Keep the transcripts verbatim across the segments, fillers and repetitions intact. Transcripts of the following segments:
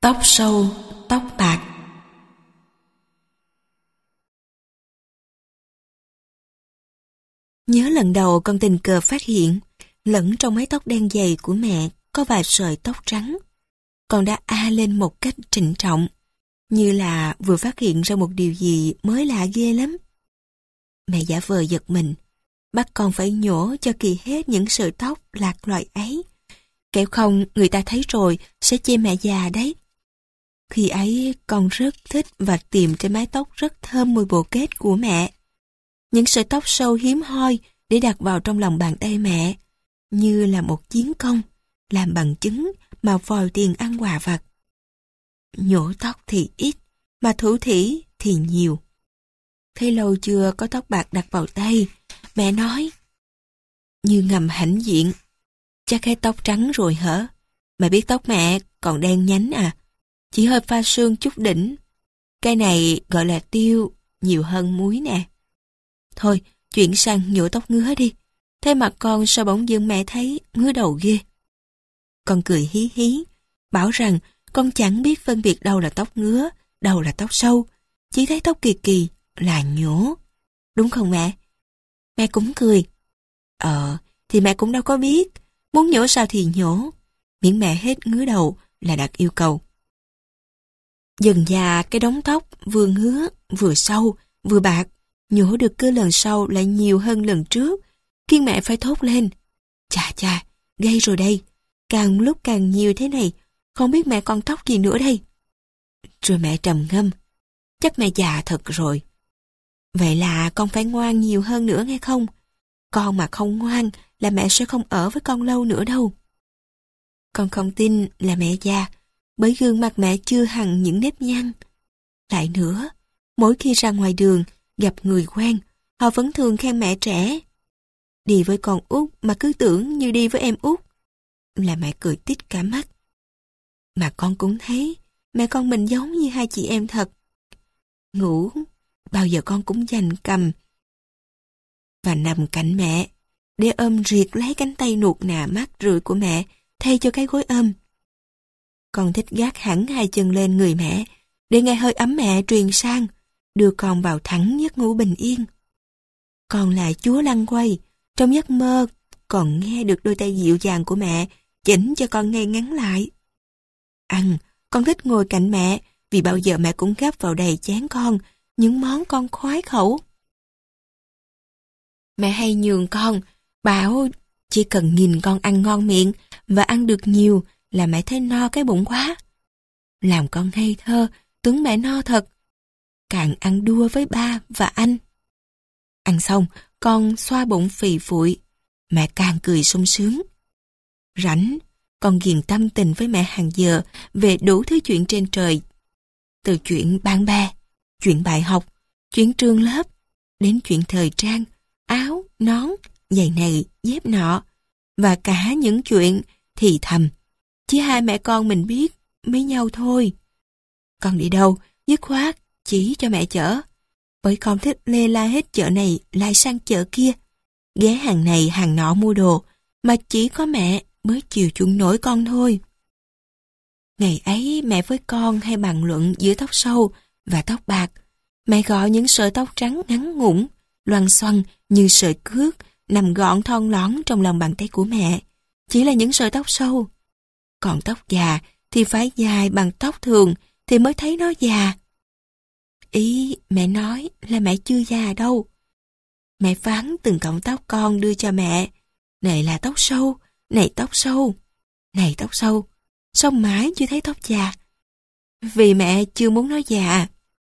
Tóc sâu, tóc bạc. Nhớ lần đầu con tình cờ phát hiện, lẫn trong mái tóc đen dày của mẹ có vài sợi tóc trắng. Con đã a lên một cách trịnh trọng, như là vừa phát hiện ra một điều gì mới lạ ghê lắm. Mẹ giả vờ giật mình, bắt con phải nhổ cho kỳ hết những sợi tóc lạc loài ấy. Kẻo không người ta thấy rồi sẽ chê mẹ già đấy. Khi ấy con rất thích và tìm trên mái tóc rất thơm mùi bồ kết của mẹ. Những sợi tóc sâu hiếm hoi để đặt vào trong lòng bàn tay mẹ, như là một chiến công, làm bằng chứng mà vòi tiền ăn quà vặt. Nhổ tóc thì ít, mà thủ thỉ thì nhiều. Thấy lâu chưa có tóc bạc đặt vào tay, mẹ nói, như ngầm hãnh diện, chắc hết tóc trắng rồi hả? Mẹ biết tóc mẹ còn đen nhánh à? Chỉ hơi pha sương chút đỉnh. Cái này gọi là tiêu, nhiều hơn muối nè. Thôi, chuyển sang nhổ tóc ngứa đi. Thế mặt con sao bỗng dưng mẹ thấy ngứa đầu ghê. Con cười hí hí, bảo rằng con chẳng biết phân biệt đâu là tóc ngứa, đâu là tóc sâu. Chỉ thấy tóc kỳ kỳ là nhổ. Đúng không mẹ? Mẹ cũng cười. Ờ, thì mẹ cũng đâu có biết. Muốn nhổ sao thì nhổ. Miễn mẹ hết ngứa đầu là đạt yêu cầu. Dần dà cái đống tóc vừa ngứa, vừa sâu, vừa bạc, nhổ được cứ lần sau lại nhiều hơn lần trước, khiến mẹ phải thốt lên. Chà chà, gây rồi đây, càng lúc càng nhiều thế này, không biết mẹ còn tóc gì nữa đây. Rồi mẹ trầm ngâm, chắc mẹ già thật rồi. Vậy là con phải ngoan nhiều hơn nữa nghe không? Con mà không ngoan là mẹ sẽ không ở với con lâu nữa đâu. Con không tin là mẹ già, bởi gương mặt mẹ chưa hằn những nếp nhăn. Lại nữa, mỗi khi ra ngoài đường, gặp người quen, họ vẫn thường khen mẹ trẻ. Đi với con út mà cứ tưởng như đi với em út, là mẹ cười tít cả mắt. Mà con cũng thấy, mẹ con mình giống như hai chị em thật. Ngủ, bao giờ con cũng dành cầm và nằm cạnh mẹ, để ôm riệt lấy cánh tay nuột nà mát rượi của mẹ, thay cho cái gối ôm. Con thích gác hẳn hai chân lên người mẹ, để nghe hơi ấm mẹ truyền sang, đưa con vào thẳng giấc ngủ bình yên. Con là chúa lăn quay, trong giấc mơ còn nghe được đôi tay dịu dàng của mẹ chỉnh cho con ngay ngắn lại. Ăn, con thích ngồi cạnh mẹ, vì bao giờ mẹ cũng gắp vào đầy chén con những món con khoái khẩu. Mẹ hay nhường con, bảo chỉ cần nhìn con ăn ngon miệng và ăn được nhiều là mẹ thấy no cái bụng quá. Làm con ngây thơ, tưởng mẹ no thật. Càng ăn đua với ba và anh. Ăn xong, con xoa bụng phì phụi. Mẹ càng cười sung sướng. Rảnh, con ghiền tâm tình với mẹ hàng giờ về đủ thứ chuyện trên trời. Từ chuyện bạn bè, chuyện bài học, chuyện trường lớp, đến chuyện thời trang, áo, nón, giày này, dép nọ, và cả những chuyện thì thầm. Chỉ hai mẹ con mình biết với nhau thôi. Con đi đâu, dứt khoát, chỉ cho mẹ chở. Bởi con thích lê la hết chợ này lại sang chợ kia. Ghé hàng này hàng nọ mua đồ, mà chỉ có mẹ mới chiều chuộng nổi con thôi. Ngày ấy mẹ với con hay bàn luận giữa tóc sâu và tóc bạc. Mẹ gọi những sợi tóc trắng ngắn ngủn, loằng xoằng như sợi cước, nằm gọn thon lón trong lòng bàn tay của mẹ. Chỉ là những sợi tóc sâu. Còn tóc già thì phải dài bằng tóc thường thì mới thấy nó già. Ý mẹ nói là mẹ chưa già đâu. Mẹ phán từng cọng tóc con đưa cho mẹ. Này là tóc sâu, này tóc sâu, này tóc sâu. Xong mãi chưa thấy tóc già. Vì mẹ chưa muốn nó già.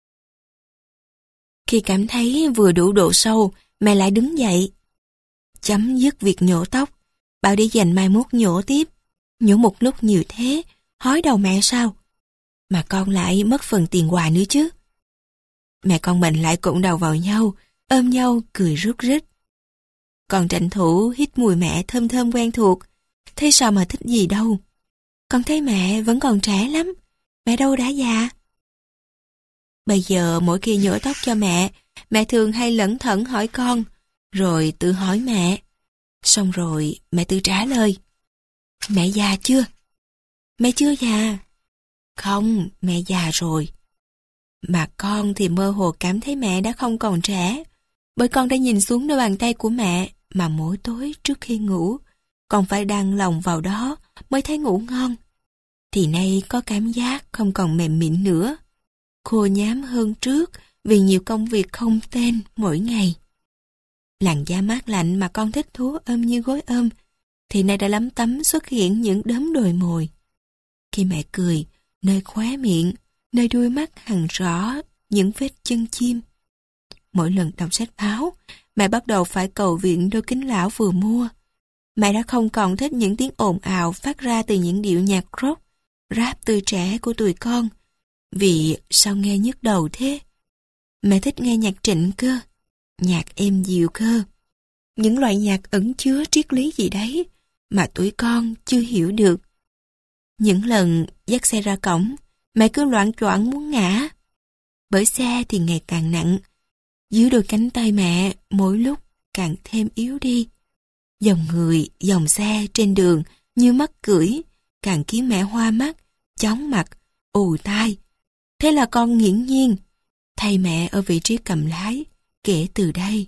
Khi cảm thấy vừa đủ độ sâu, mẹ lại đứng dậy. Chấm dứt việc nhổ tóc, bảo để dành mai mốt nhổ tiếp. Nhổ một lúc nhiều thế, hói đầu mẹ sao? Mà con lại mất phần tiền quà nữa chứ. Mẹ con mình lại cụng đầu vào nhau, ôm nhau, cười rút rít. Con tranh thủ hít mùi mẹ thơm thơm quen thuộc, thấy sao mà thích gì đâu. Con thấy mẹ vẫn còn trẻ lắm, mẹ đâu đã già. Bây giờ mỗi khi nhổ tóc cho mẹ, mẹ thường hay lẩn thẩn hỏi con, rồi tự hỏi mẹ. Xong rồi mẹ tự trả lời. Mẹ già chưa? Mẹ chưa già. Không, mẹ già rồi. Mà con thì mơ hồ cảm thấy mẹ đã không còn trẻ, bởi con đã nhìn xuống đôi bàn tay của mẹ mà mỗi tối trước khi ngủ, con phải đan lòng vào đó mới thấy ngủ ngon. Thì nay có cảm giác không còn mềm mịn nữa, khô nhám hơn trước vì nhiều công việc không tên mỗi ngày. Làn da mát lạnh mà con thích thú ôm như gối ôm, thì nay đã lấm tấm xuất hiện những đốm đồi mồi. Khi mẹ cười, nơi khóe miệng, nơi đuôi mắt hằn rõ những vết chân chim. Mỗi lần đọc sách báo, mẹ bắt đầu phải cầu viện đôi kính lão vừa mua. Mẹ đã không còn thích những tiếng ồn ào phát ra từ những điệu nhạc rock, rap tươi trẻ của tụi con, vì sao nghe nhức đầu thế? Mẹ thích nghe nhạc Trịnh cơ, nhạc êm dịu cơ. Những loại nhạc ẩn chứa triết lý gì đấy mà tụi con chưa hiểu được. Những lần dắt xe ra cổng, mẹ cứ loạng choạng muốn ngã. Bởi xe thì ngày càng nặng, dưới đôi cánh tay mẹ mỗi lúc càng thêm yếu đi. Dòng người, dòng xe trên đường như mắc cưỡi, càng khiến mẹ hoa mắt, chóng mặt, ù tai. Thế là con nghiễm nhiên thay mẹ ở vị trí cầm lái kể từ đây.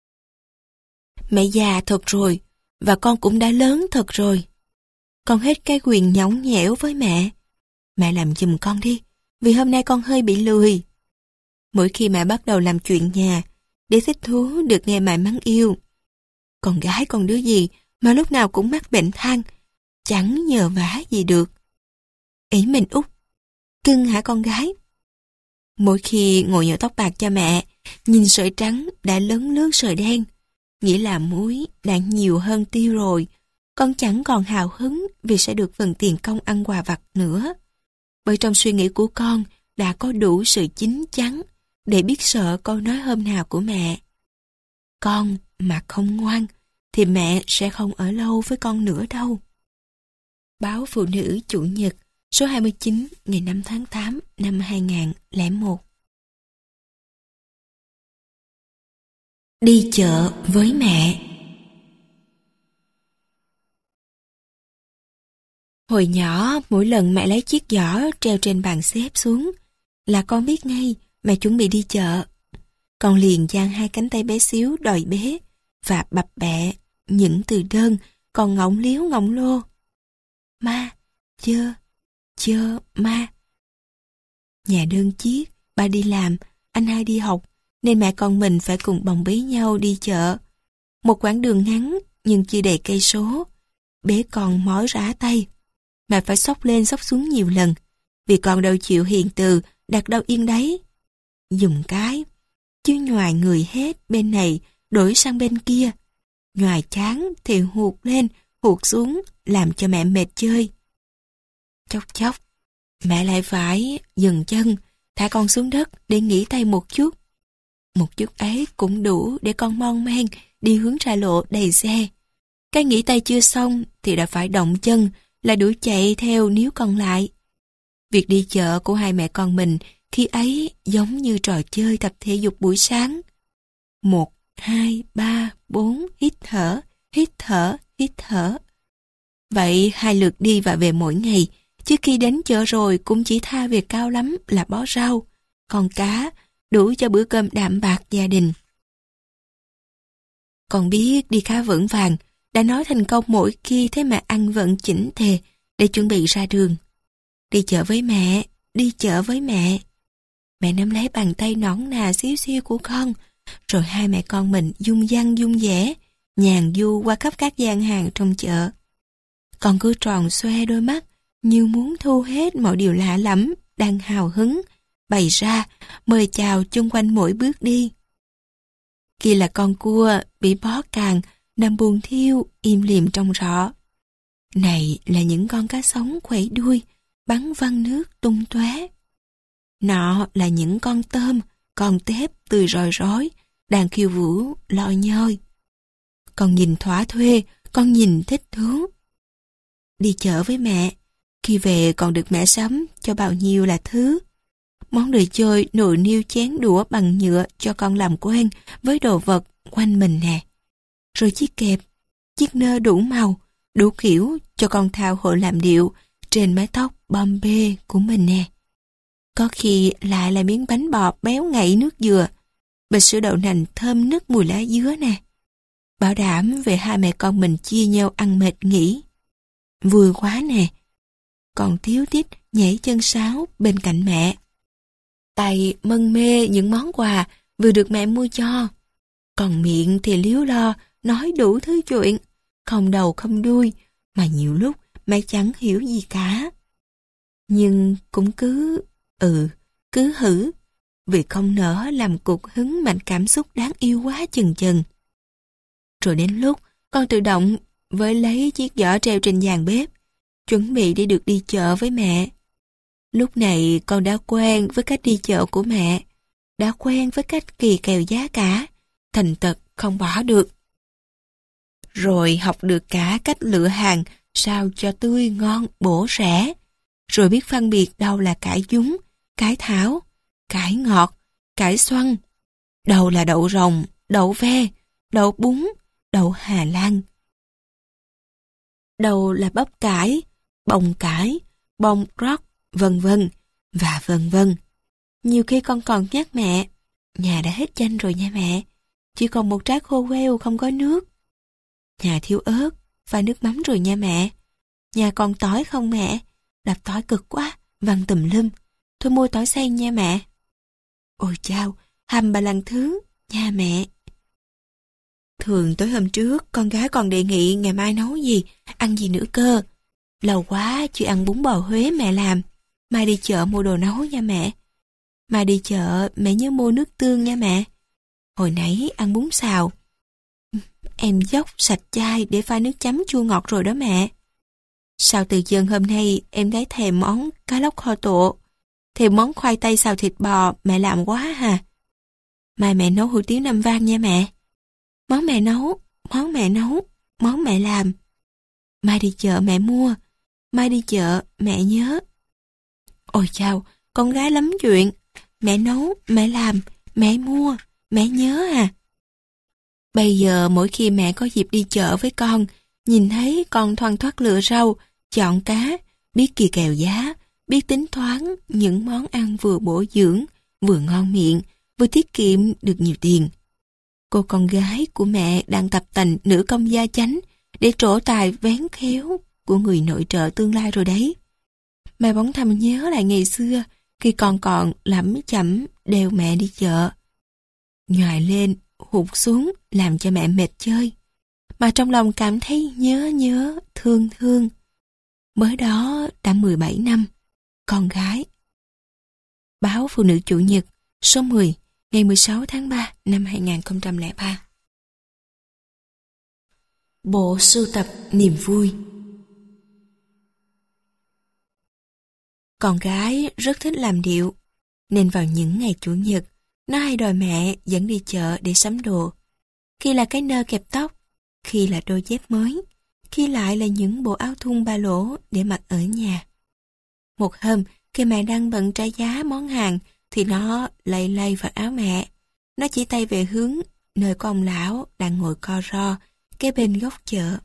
Mẹ già thật rồi, và con cũng đã lớn thật rồi. Con hết cái quyền nhõng nhẽo với mẹ. Mẹ làm giùm con đi, vì hôm nay con hơi bị lười. Mỗi khi mẹ bắt đầu làm chuyện nhà, để thích thú được nghe mẹ mắng yêu. Con gái con đứa gì mà lúc nào cũng mắc bệnh than, chẳng nhờ vả gì được. Ý mình út, cưng hả con gái? Mỗi khi ngồi nhổ tóc bạc cho mẹ, nhìn sợi trắng đã lấn lướt sợi đen, nghĩa là muối đã nhiều hơn tiêu rồi, con chẳng còn hào hứng vì sẽ được phần tiền công ăn quà vặt nữa. Bởi trong suy nghĩ của con đã có đủ sự chín chắn để biết sợ câu nói hôm nào của mẹ. Con mà không ngoan thì mẹ sẽ không ở lâu với con nữa đâu. Báo Phụ Nữ Chủ nhật số hai mươi chín ngày năm tháng tám năm hai nghìn lẻ một. Đi chợ với mẹ. Hồi nhỏ, mỗi lần mẹ lấy chiếc giỏ treo trên bàn xếp xuống là con biết ngay mẹ chuẩn bị đi chợ. Con liền dang hai cánh tay bé xíu đòi bế và bập bẹ những từ đơn còn ngọng liếu ngọng lô. Ma, chơ, chơ, ma. Nhà đơn chiếc, ba đi làm, anh hai đi học, nên mẹ con mình phải cùng bồng bế nhau đi chợ. Một quãng đường ngắn nhưng chưa đầy cây số. Bé con mỏi rã tay. Mẹ phải xốc lên xốc xuống nhiều lần, vì con đâu chịu hiền từ đặt đâu yên đấy. Dùng cái, chứ nhoài người hết bên này đổi sang bên kia. Nhoài chán thì hụt lên, hụt xuống, làm cho mẹ mệt chơi. Chốc chốc, mẹ lại phải dừng chân, thả con xuống đất để nghỉ tay một chút. Một chút ấy cũng đủ để con mon men đi hướng ra lộ đầy xe. Cái nghỉ tay chưa xong thì đã phải động chân, là đuổi chạy theo níu còn lại. Việc đi chợ của hai mẹ con mình khi ấy giống như trò chơi tập thể dục buổi sáng. Một, hai, ba, bốn, hít thở, hít thở, hít thở. Vậy hai lượt đi và về mỗi ngày, chứ khi đến chợ rồi cũng chỉ tha việc cao lắm là bó rau, con cá, đủ cho bữa cơm đạm bạc gia đình. Con biết đi khá vững vàng, đã nói thành công mỗi khi thấy mẹ ăn vận chỉnh tề để chuẩn bị ra đường. Đi chợ với mẹ, đi chợ với mẹ. Mẹ nắm lấy bàn tay nõn nà xíu xiu của con, rồi hai mẹ con mình dung dăng dung dẻ, nhàn du qua khắp các gian hàng trong chợ. Con cứ tròn xoe đôi mắt, như muốn thu hết mọi điều lạ lẫm, đang hào hứng, bày ra, mời chào chung quanh mỗi bước đi. Kia là con cua bị bó càng, nằm buồn thiêu, im lìm trong rọ. Này là những con cá sống khuẩy đuôi, bắn văng nước tung tóe. Nọ là những con tôm, con tép tươi rói rói, đang khiêu vũ loi nhoi. Con nhìn thỏa thuê, con nhìn thích thú. Đi chợ với mẹ, khi về còn được mẹ sắm cho bao nhiêu là thứ. Món đồ chơi, nồi niêu chén đũa bằng nhựa cho con làm quen với đồ vật quanh mình nè. Rồi chiếc kẹp, chiếc nơ đủ màu, đủ kiểu cho con thao hộ làm điệu, trên mái tóc bom bê của mình nè. Có khi lại là miếng bánh bò béo ngậy nước dừa, bịch sữa đậu nành thơm nức mùi lá dứa nè. Bảo đảm về hai mẹ con mình chia nhau ăn mệt nghỉ. Vui quá nè. Còn Tiếu Tít nhảy chân sáo bên cạnh mẹ. Tay mân mê những món quà vừa được mẹ mua cho. Còn miệng thì líu lo nói đủ thứ chuyện, không đầu không đuôi, mà nhiều lúc mẹ chẳng hiểu gì cả. Nhưng cũng cứ, ừ, cứ hử, vì không nỡ làm cục hứng mạnh cảm xúc đáng yêu quá chừng chừng. Rồi đến lúc con tự động với lấy chiếc giỏ treo trên giàn bếp, chuẩn bị để được đi chợ với mẹ. Lúc này con đã quen với cách đi chợ của mẹ, đã quen với cách kỳ kèo giá cả, thành tật không bỏ được. Rồi học được cả cách lựa hàng sao cho tươi ngon bổ rẻ, rồi biết phân biệt đâu là cải dúng, cải thảo, cải ngọt, cải xoăn, đâu là đậu rồng, đậu ve, đậu bún, đậu Hà Lan. Đâu là bắp cải, bông cải, bông rót, vân vân, và vân vân. Nhiều khi con còn nhắc mẹ, nhà đã hết chanh rồi nha mẹ, chỉ còn một trái khô queo không có nước. Nhà thiếu ớt, pha nước mắm rồi nha mẹ. Nhà còn tỏi không mẹ, đập tỏi cực quá, văng tùm lum. Thôi mua tỏi xay nha mẹ. Ôi chao, hầm bà lần thứ, nha mẹ. Thường tối hôm trước, con gái còn đề nghị ngày mai nấu gì, ăn gì nữa cơ. Lâu quá chưa ăn bún bò Huế mẹ làm. Mai đi chợ mua đồ nấu nha mẹ. Mai đi chợ mẹ nhớ mua nước tương nha mẹ. Hồi nãy ăn bún xào. Em dốc sạch chai để pha nước chấm chua ngọt rồi đó mẹ. Sao từ dần hôm nay em thấy thèm món cá lóc kho tộ, thèm món khoai tây xào thịt bò mẹ làm quá hà. Mai mẹ nấu hủ tiếu Nam Vang nha mẹ. Món mẹ nấu, món mẹ nấu, món mẹ làm. Mai đi chợ mẹ mua, mai đi chợ mẹ nhớ. Ôi chao, con gái lắm chuyện. Mẹ nấu, mẹ làm, mẹ mua, mẹ nhớ à. Bây giờ mỗi khi mẹ có dịp đi chợ với con, nhìn thấy con thoăn thoắt lựa rau, chọn cá, biết kỳ kèo giá, biết tính toán những món ăn vừa bổ dưỡng, vừa ngon miệng, vừa tiết kiệm được nhiều tiền. Cô con gái của mẹ đang tập tành nữ công gia chánh để trổ tài vén khéo của người nội trợ tương lai rồi đấy. Mẹ bỗng thầm nhớ lại ngày xưa khi con còn lẩm chẩm đeo mẹ đi chợ. Nhoài lên, hụt xuống làm cho mẹ mệt chơi. Mà trong lòng cảm thấy nhớ nhớ, thương thương. Mới đó đã mười bảy năm, con gái. Báo Phụ Nữ Chủ nhật, số mười, ngày mười sáu tháng ba năm hai nghìn không trăm lẻ ba. Bộ sưu tập niềm vui. Con gái rất thích làm điệu, nên vào những ngày Chủ nhật, nó hay đòi mẹ dẫn đi chợ để sắm đồ. Khi là cái nơ kẹp tóc, khi là đôi dép mới, khi lại là những bộ áo thun ba lỗ để mặc ở nhà. Một hôm, khi mẹ đang bận trả giá món hàng, thì nó lay lay vào áo mẹ. Nó chỉ tay về hướng nơi có ông lão đang ngồi co ro kế bên góc chợ.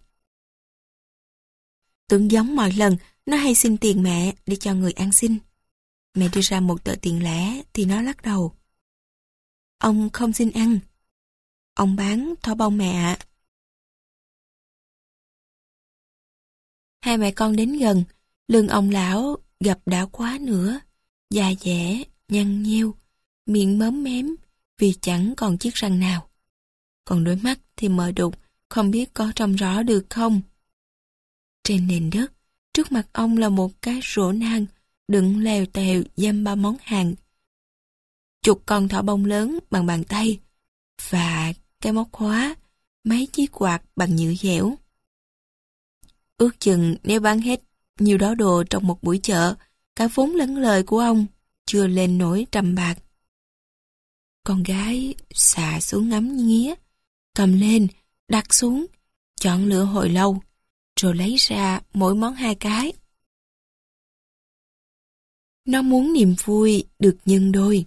Tưởng giống mọi lần, nó hay xin tiền mẹ để cho người ăn xin. Mẹ đưa ra một tờ tiền lẻ thì nó lắc đầu. Ông không xin ăn. Ông bán thỏ bông mẹ ạ. Hai mẹ con đến gần, lưng ông lão gập đã quá nữa, da dẻ, nhăn nheo, miệng móm mém vì chẳng còn chiếc răng nào. Còn đôi mắt thì mờ đục, không biết có trông rõ được không. Trên nền đất, trước mặt ông là một cái rổ nang đựng lèo tèo dăm ba món hàng. Chục con thỏ bông lớn bằng bàn tay và cái móc khóa, mấy chiếc quạt bằng nhựa dẻo. Ước chừng nếu bán hết nhiều đó đồ trong một buổi chợ, cả vốn lẫn lời của ông chưa lên nổi trăm bạc. Con gái xà xuống ngắm nghía, cầm lên, đặt xuống, chọn lựa hồi lâu, rồi lấy ra mỗi món hai cái. Nó muốn niềm vui được nhân đôi.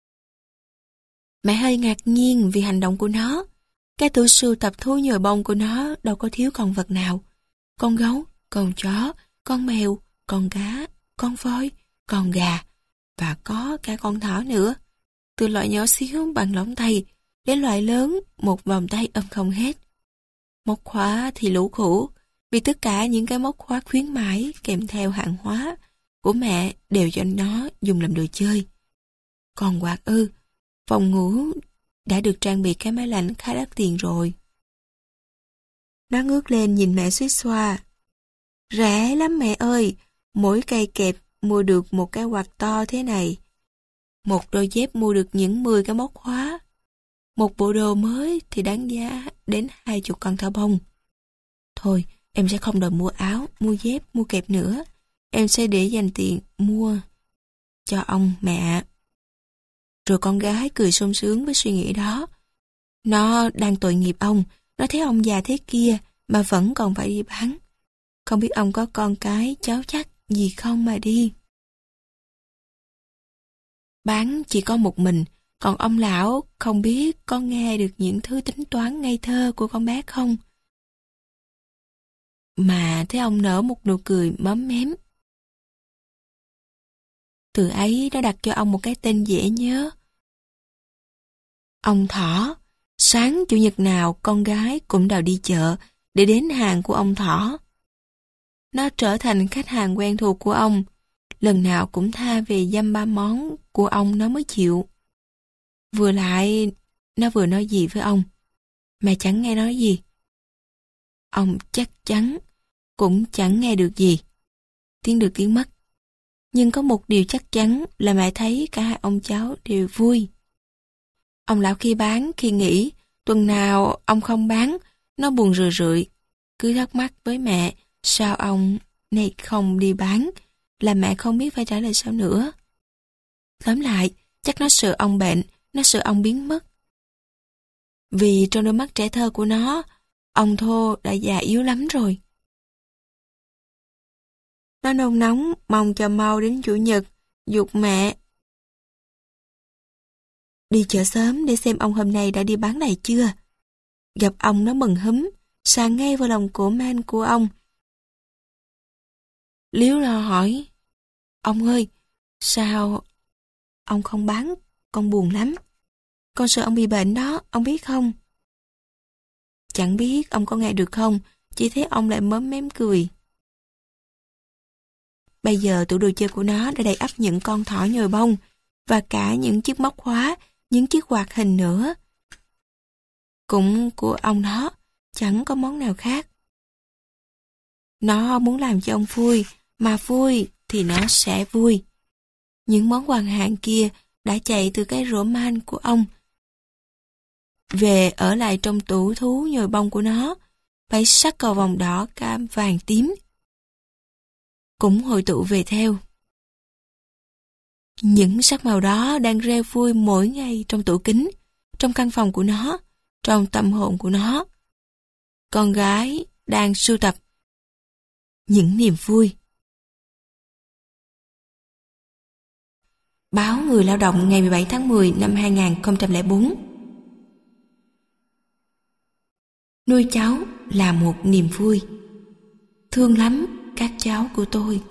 Mẹ hơi ngạc nhiên vì hành động của nó. Cái tủ sưu tập thú nhồi bông của nó đâu có thiếu con vật nào. Con gấu, con chó, con mèo, con cá, con voi, con gà và có cả con thỏ nữa. Từ loại nhỏ xíu bằng lóng tay đến loại lớn một vòng tay ôm không hết. Móc khóa thì lũ khủ, vì tất cả những cái móc khóa khuyến mãi kèm theo hàng hóa của mẹ đều cho nó dùng làm đồ chơi. Còn quạt ư, phòng ngủ đã được trang bị cái máy lạnh khá đắt tiền rồi. Nó ngước lên nhìn mẹ xuýt xoa. Rẻ lắm mẹ ơi, mỗi cây kẹp mua được một cái quạt to thế này. Một đôi dép mua được những mười cái móc khóa. Một bộ đồ mới thì đáng giá đến hai chục con thỏ bông. Thôi, em sẽ không đòi mua áo, mua dép, mua kẹp nữa. Em sẽ để dành tiền mua cho ông mẹ ạ. Rồi con gái cười sung sướng với suy nghĩ đó. Nó đang tội nghiệp ông, nó thấy ông già thế kia mà vẫn còn phải đi bán. Không biết ông có con cái, cháu chắc gì không mà đi. Bán chỉ có một mình, còn ông lão không biết có nghe được những thứ tính toán ngây thơ của con bé không. Mà thấy ông nở một nụ cười móm mém. Từ ấy nó đặt cho ông một cái tên dễ nhớ. Ông Thỏ. Sáng chủ nhật nào con gái cũng đòi đi chợ để đến hàng của ông Thỏ. Nó trở thành khách hàng quen thuộc của ông. Lần nào cũng tha về dăm ba món của ông nó mới chịu. Vừa lại, nó vừa nói gì với ông, mà chẳng nghe nói gì. Ông chắc chắn cũng chẳng nghe được gì. Tiếng được tiếng mất. Nhưng có một điều chắc chắn là mẹ thấy cả hai ông cháu đều vui. Ông lão khi bán, khi nghỉ, tuần nào ông không bán, nó buồn rười rượi. Cứ thắc mắc với mẹ, sao ông này không đi bán, là mẹ không biết phải trả lời sao nữa. Tóm lại, chắc nó sợ ông bệnh, nó sợ ông biến mất. Vì trong đôi mắt trẻ thơ của nó, ông Thô đã già yếu lắm rồi. Nó nôn nóng, mong cho mau đến chủ nhật, giục mẹ đi chợ sớm để xem ông hôm nay đã đi bán này chưa. Gặp ông nó mừng húm, sàn ngay vào lòng cổ man của ông. Líu lo hỏi, ông ơi, sao ông không bán, con buồn lắm. Con sợ ông bị bệnh đó, ông biết không? Chẳng biết ông có nghe được không, chỉ thấy ông lại mớm mém cười. Bây giờ tủ đồ chơi của nó đã đầy ắp những con thỏ nhồi bông và cả những chiếc móc khóa, những chiếc quạt hình nữa. Cũng của ông nó, chẳng có món nào khác. Nó muốn làm cho ông vui, mà vui thì nó sẽ vui. Những món quà hạng kia đã chạy từ cái rổ man của ông về ở lại trong tủ thú nhồi bông của nó, bảy sắc cầu vòng đỏ, cam, vàng, tím cũng hội tụ về theo. Những sắc màu đó đang reo vui mỗi ngày trong tủ kính, trong căn phòng của nó, trong tâm hồn của nó. Con gái đang sưu tập những niềm vui. Báo Người Lao động ngày mười bảy tháng mười năm hai nghìn không trăm lẻ bốn. Nuôi cháu là một niềm vui. Thương lắm các cháu của tôi.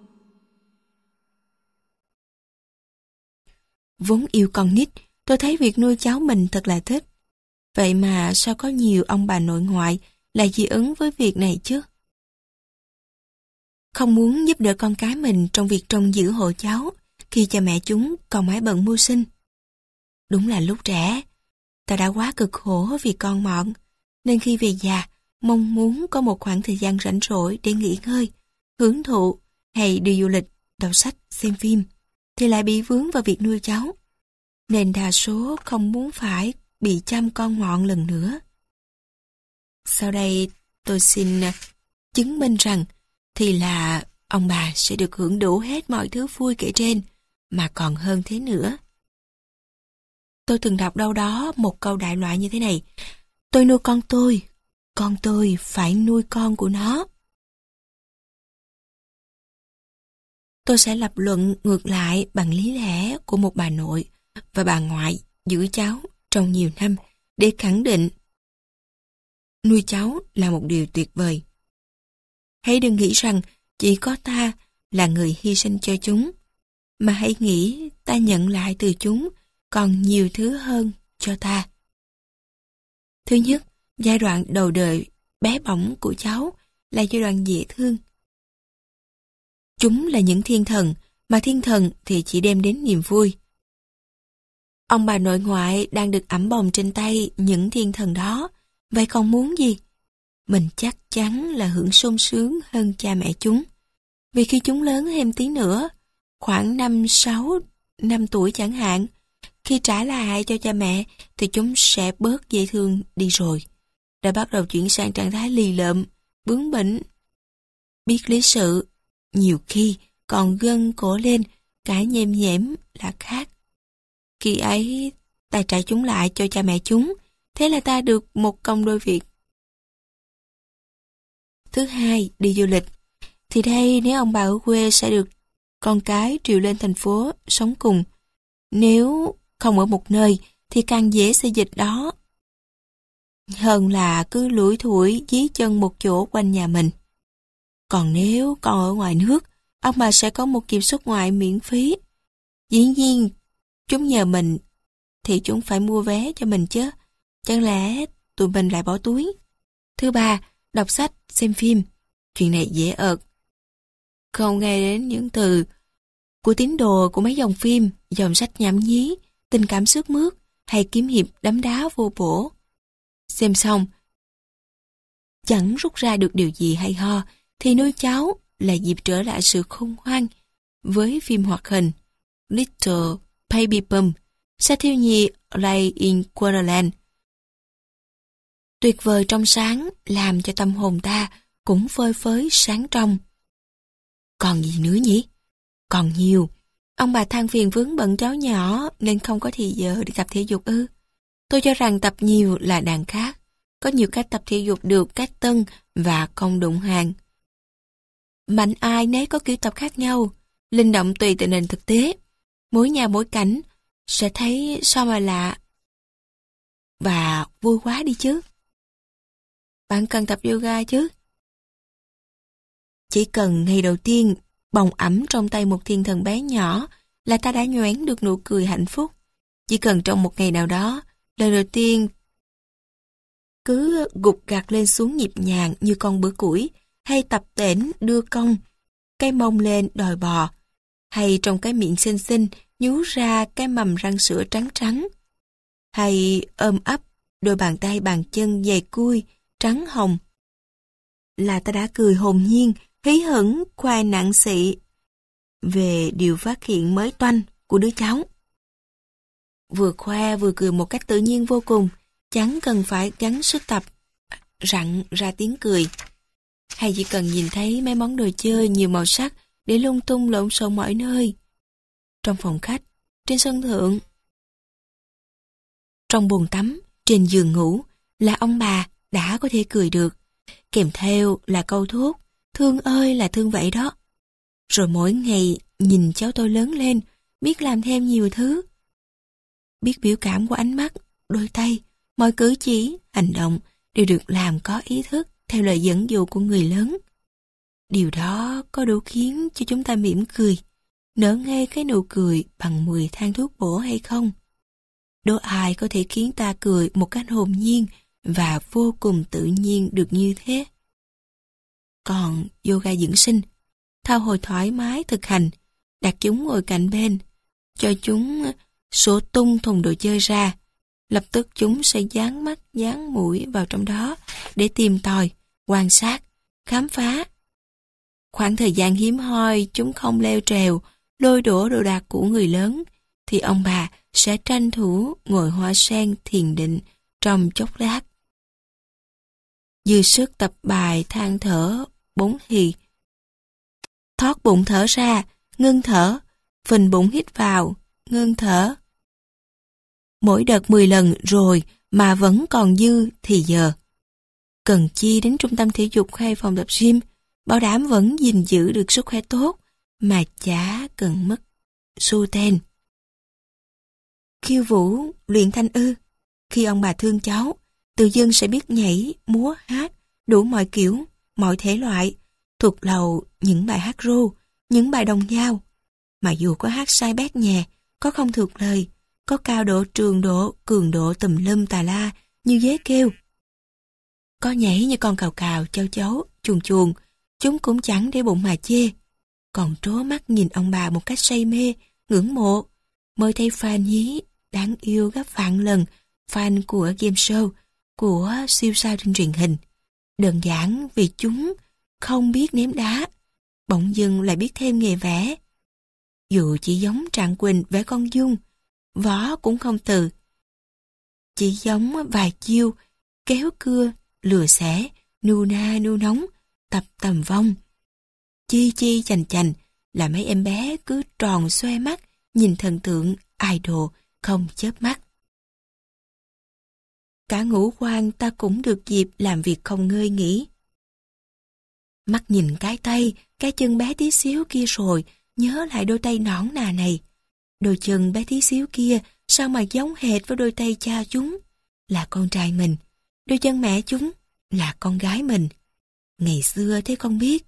Vốn yêu con nít, tôi thấy việc nuôi cháu mình thật là thích. Vậy mà sao có nhiều ông bà nội ngoại lại dị ứng với việc này chứ? Không muốn giúp đỡ con cái mình trong việc trông giữ hộ cháu khi cha mẹ chúng còn mãi bận mưu sinh. Đúng là lúc trẻ, ta đã quá cực khổ vì con mọn, nên khi về già, mong muốn có một khoảng thời gian rảnh rỗi để nghỉ ngơi, hưởng thụ hay đi du lịch, đọc sách, xem phim, thì lại bị vướng vào việc nuôi cháu. Nên đa số không muốn phải bị chăm con mọn lần nữa. Sau đây tôi xin chứng minh rằng thì là ông bà sẽ được hưởng đủ hết mọi thứ vui kể trên, mà còn hơn thế nữa. Tôi từng đọc đâu đó một câu đại loại như thế này: tôi nuôi con tôi, con tôi phải nuôi con của nó. Tôi sẽ lập luận ngược lại bằng lý lẽ của một bà nội và bà ngoại giữ cháu trong nhiều năm để khẳng định nuôi cháu là một điều tuyệt vời. Hãy đừng nghĩ rằng chỉ có ta là người hy sinh cho chúng, mà hãy nghĩ ta nhận lại từ chúng còn nhiều thứ hơn cho ta. Thứ nhất, giai đoạn đầu đời bé bỏng của cháu là giai đoạn dễ thương. Chúng là những thiên thần, mà thiên thần thì chỉ đem đến niềm vui. Ông bà nội ngoại đang được ẵm bồng trên tay những thiên thần đó, vậy còn muốn gì? Mình chắc chắn là hưởng sung sướng hơn cha mẹ chúng. Vì khi chúng lớn thêm tí nữa, khoảng năm sáu năm tuổi chẳng hạn, khi trả lại cho cha mẹ thì chúng sẽ bớt dễ thương đi rồi. Đã bắt đầu chuyển sang trạng thái lì lợm, bướng bỉnh. Biết lý sự, nhiều khi còn gân cổ lên, cả nhem nhẽm là khác. Khi ấy, ta trả chúng lại cho cha mẹ chúng, thế là ta được một công đôi việc. Thứ hai, đi du lịch. Thì đây, nếu ông bà ở quê sẽ được con cái triều lên thành phố sống cùng. Nếu không ở một nơi thì càng dễ xây dịch đó, hơn là cứ lủi thủi dí chân một chỗ quanh nhà mình. Còn nếu còn ở ngoài nước, ông bà sẽ có một kiểm soát ngoại miễn phí. Dĩ nhiên, chúng nhờ mình thì chúng phải mua vé cho mình chứ. Chẳng lẽ tụi mình lại bỏ túi? Thứ ba, đọc sách, xem phim. Chuyện này dễ ợt. Không nghe đến những từ của tín đồ của mấy dòng phim, dòng sách nhảm nhí, tình cảm sướt mướt hay kiếm hiệp đấm đá vô bổ. Xem xong, chẳng rút ra được điều gì hay ho, thì nuôi cháu là dịp trở lại sự khôn ngoan với phim hoạt hình Little Baby Bum, Sa Thiêu Nhi Lay in Wonderland. Tuyệt vời trong sáng, làm cho tâm hồn ta cũng phơi phới sáng trong. Còn gì nữa nhỉ? Còn nhiều. Ông bà than phiền vướng bận cháu nhỏ nên không có thì giờ đi tập thể dục ư. Tôi cho rằng tập nhiều là đàn khác. Có nhiều cách tập thể dục được cách tân và không đụng hàng. Mạnh ai nấy có kiểu tập khác nhau, linh động tùy tình hình thực tế. Mỗi nhà mỗi cảnh sẽ thấy sao mà lạ và vui quá đi chứ. Bạn cần tập yoga chứ? Chỉ cần ngày đầu tiên bồng ẵm trong tay một thiên thần bé nhỏ là ta đã nhoẻn được nụ cười hạnh phúc. Chỉ cần trong một ngày nào đó, lần đầu tiên cứ gục gặt lên xuống nhịp nhàng như con bữa củi, hay tập tễnh đưa cong, cái mông lên đòi bò, hay trong cái miệng xinh xinh nhú ra cái mầm răng sữa trắng trắng, hay ôm ấp đôi bàn tay bàn chân dày cui, trắng hồng, là ta đã cười hồn nhiên, hí hửng, khoe nặng xị về điều phát hiện mới toanh của đứa cháu. Vừa khoe vừa cười một cách tự nhiên vô cùng, chẳng cần phải gắng sức tập, rặn ra tiếng cười. Hay chỉ cần nhìn thấy mấy món đồ chơi nhiều màu sắc để lung tung lộn xộn mọi nơi. Trong phòng khách, trên sân thượng, trong bồn tắm, trên giường ngủ, là ông bà đã có thể cười được. Kèm theo là câu thốt, thương ơi là thương vậy đó. Rồi mỗi ngày nhìn cháu tôi lớn lên, biết làm thêm nhiều thứ. Biết biểu cảm của ánh mắt, đôi tay, mọi cử chỉ, hành động đều được làm có ý thức theo lời dẫn dụ của người lớn. Điều đó có đủ khiến cho chúng ta mỉm cười, nở ngay cái nụ cười bằng mùi thang thuốc bổ hay không? Đố ai có thể khiến ta cười một cách hồn nhiên và vô cùng tự nhiên được như thế? Còn yoga dưỡng sinh, thao hồi thoải mái thực hành, đặt chúng ngồi cạnh bên, cho chúng sổ tung thùng đồ chơi ra. Lập tức chúng sẽ dán mắt, dán mũi vào trong đó để tìm tòi, quan sát, khám phá. Khoảng thời gian hiếm hoi chúng không leo trèo, lôi đổ đồ đạc của người lớn, thì ông bà sẽ tranh thủ ngồi hoa sen thiền định trong chốc lát. Dư sức tập bài than thở, bốn thì. Thoát bụng thở ra, ngưng thở, phình bụng hít vào, ngưng thở. Mỗi đợt mười lần rồi mà vẫn còn dư thì giờ. Cần chi đến trung tâm thể dục hay phòng tập gym, bảo đảm vẫn gìn giữ được sức khỏe tốt mà chả cần mất xu tên. Khiêu vũ, luyện thanh ư. Khi ông bà thương cháu, tự dưng sẽ biết nhảy, múa, hát, đủ mọi kiểu, mọi thể loại, thuộc lầu những bài hát ru, những bài đồng dao. Mà dù có hát sai bét nhè, có không thuộc lời, có cao độ, trường độ, cường độ tùm lum tà la như dế kêu, có nhảy như con cào cào, châu chấu, chuồn chuồn, chúng cũng chẳng để bụng mà chê. Còn trố mắt nhìn ông bà một cách say mê, ngưỡng mộ, mới thấy fan nhí, đáng yêu gấp vạn lần, fan của game show, của siêu sao trên truyền hình. Đơn giản vì chúng không biết ném đá, bỗng dưng lại biết thêm nghề vẽ. Dù chỉ giống Trạng Quỳnh vẽ con Dung, võ cũng không từ. Chỉ giống vài chiêu, kéo cưa, lừa xẻ, nu na nu nóng, tập tầm vong. Chi chi chành chành là mấy em bé cứ tròn xoe mắt, nhìn thần tượng, idol, không chớp mắt. Cả ngũ quan ta cũng được dịp làm việc không ngơi nghỉ. Mắt nhìn cái tay, cái chân bé tí xíu kia rồi, nhớ lại đôi tay nõn nà này. Đôi chân bé tí xíu kia, sao mà giống hệt với đôi tay cha chúng, là con trai mình. Đôi chân mẹ chúng, là con gái mình. Ngày xưa thế không biết.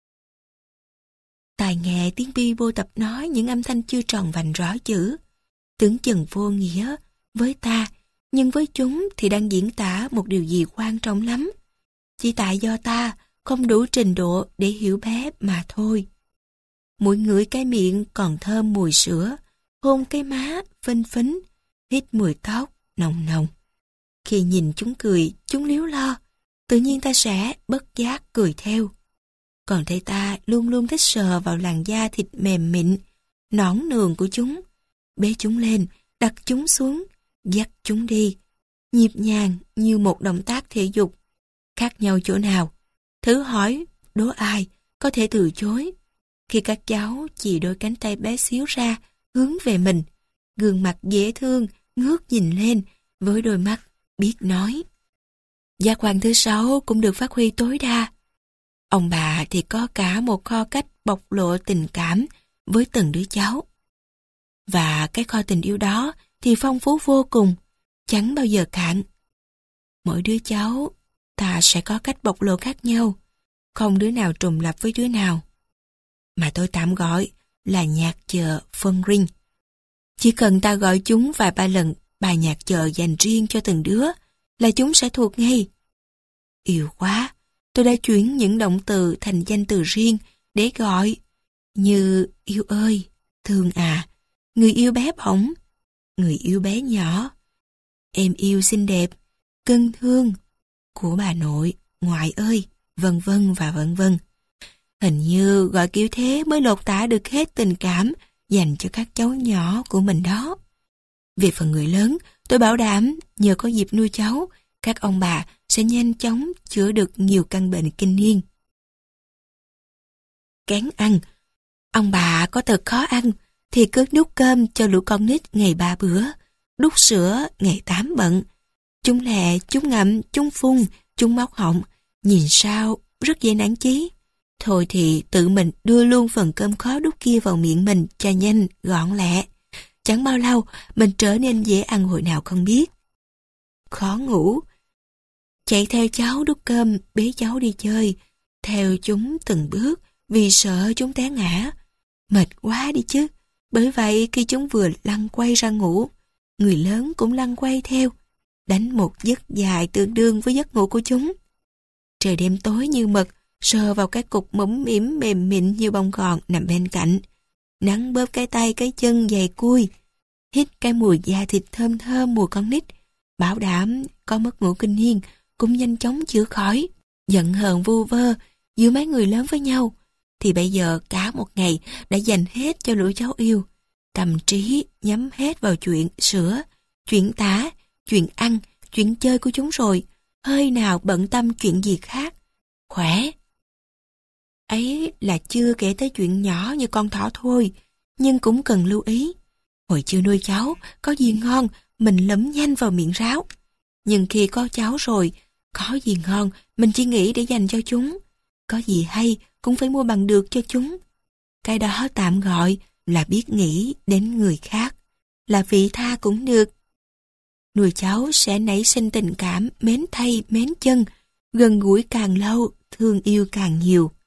Tai nghe tiếng bi bô tập nói những âm thanh chưa tròn vành rõ chữ. Tưởng chừng vô nghĩa với ta, nhưng với chúng thì đang diễn tả một điều gì quan trọng lắm. Chỉ tại do ta không đủ trình độ để hiểu bé mà thôi. Mũi ngửi cái miệng còn thơm mùi sữa, hôn cái má phinh phính, hít mùi tóc nồng nồng. Khi nhìn chúng cười, chúng líu lo, tự nhiên ta sẽ bất giác cười theo. Còn thấy ta luôn luôn thích sờ vào làn da thịt mềm mịn, nõn nường của chúng, bế chúng lên, đặt chúng xuống, dắt chúng đi, nhịp nhàng như một động tác thể dục. Khác nhau chỗ nào? Thử hỏi, đố ai có thể từ chối? Khi các cháu chỉ đôi cánh tay bé xíu ra, hướng về mình, gương mặt dễ thương, ngước nhìn lên, với đôi mắt biết nói. Giác quan thứ sáu cũng được phát huy tối đa. Ông bà thì có cả một kho cách bộc lộ tình cảm với từng đứa cháu. Và cái kho tình yêu đó thì phong phú vô cùng, chẳng bao giờ cạn. Mỗi đứa cháu ta sẽ có cách bộc lộ khác nhau, không đứa nào trùng lặp với đứa nào. Mà tôi tạm gọi là nhạc chờ phân ring. Chỉ cần ta gọi chúng vài ba lần bài nhạc chờ dành riêng cho từng đứa là chúng sẽ thuộc ngay. Yêu quá, tôi đã chuyển những động từ thành danh từ riêng để gọi, như yêu ơi, thương à, người yêu bé bỏng, người yêu bé nhỏ, em yêu xinh đẹp, cưng thương, của bà nội, ngoại ơi, vân vân và vân vân. Hình như gọi kiểu thế mới lột tả được hết tình cảm dành cho các cháu nhỏ của mình đó. Về phần người lớn, tôi bảo đảm nhờ có dịp nuôi cháu, các ông bà sẽ nhanh chóng chữa được nhiều căn bệnh kinh niên. Kén ăn. Ông bà có thật khó ăn thì cứ đút cơm cho lũ con nít ngày ba bữa, đút sữa ngày tám bận. Chúng lẹ, chúng ngậm, chúng phun, chúng móc họng, nhìn sao rất dễ nản chí. Thôi thì tự mình đưa luôn phần cơm khó đút kia vào miệng mình cho nhanh, gọn lẹ. Chẳng bao lâu mình trở nên dễ ăn hồi nào không biết. Khó ngủ. Chạy theo cháu đút cơm, bế cháu đi chơi, theo chúng từng bước vì sợ chúng té ngã. Mệt quá đi chứ. Bởi vậy khi chúng vừa lăn quay ra ngủ, người lớn cũng lăn quay theo, đánh một giấc dài tương đương với giấc ngủ của chúng. Trời đêm tối như mực, sờ vào cái cục mũm mĩm mềm mịn như bông gòn nằm bên cạnh. Nắng bóp cái tay cái chân dày cui, hít cái mùi da thịt thơm thơm mùi con nít, bảo đảm có mất ngủ kinh niên cũng nhanh chóng chữa khỏi. Giận hờn vu vơ giữa mấy người lớn với nhau, thì bây giờ cả một ngày đã dành hết cho lũ cháu yêu. Tâm trí nhắm hết vào chuyện sữa, chuyện tả, chuyện ăn, chuyện chơi của chúng rồi, hơi nào bận tâm chuyện gì khác. Khỏe. Ấy là chưa kể tới chuyện nhỏ như con thỏ thôi, nhưng cũng cần lưu ý. Hồi chưa nuôi cháu, có gì ngon, mình lấm nhanh vào miệng ráo. Nhưng khi có cháu rồi, có gì ngon, mình chỉ nghĩ để dành cho chúng. Có gì hay, cũng phải mua bằng được cho chúng. Cái đó tạm gọi là biết nghĩ đến người khác, là vị tha cũng được. Nuôi cháu sẽ nảy sinh tình cảm mến thay mến chân, gần gũi càng lâu, thương yêu càng nhiều.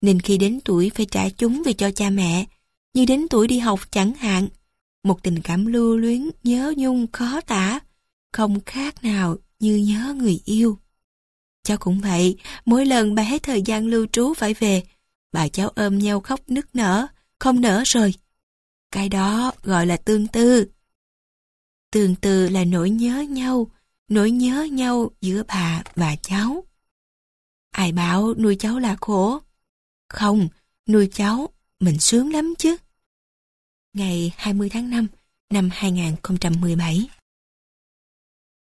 nên khi đến tuổi phải trả chúng về cho cha mẹ, như đến tuổi đi học chẳng hạn. Một tình cảm lưu luyến, nhớ nhung khó tả, không khác nào như nhớ người yêu. Cháu cũng vậy, mỗi lần bà hết thời gian lưu trú phải về, bà cháu ôm nhau khóc nức nở, không nỡ rồi. Cái đó gọi là tương tư. Tương tư là nỗi nhớ nhau, nỗi nhớ nhau giữa bà và cháu. Ai bảo nuôi cháu là khổ? Không, nuôi cháu mình sướng lắm chứ. Ngày hai mươi tháng năm năm hai nghìn không trăm mười bảy.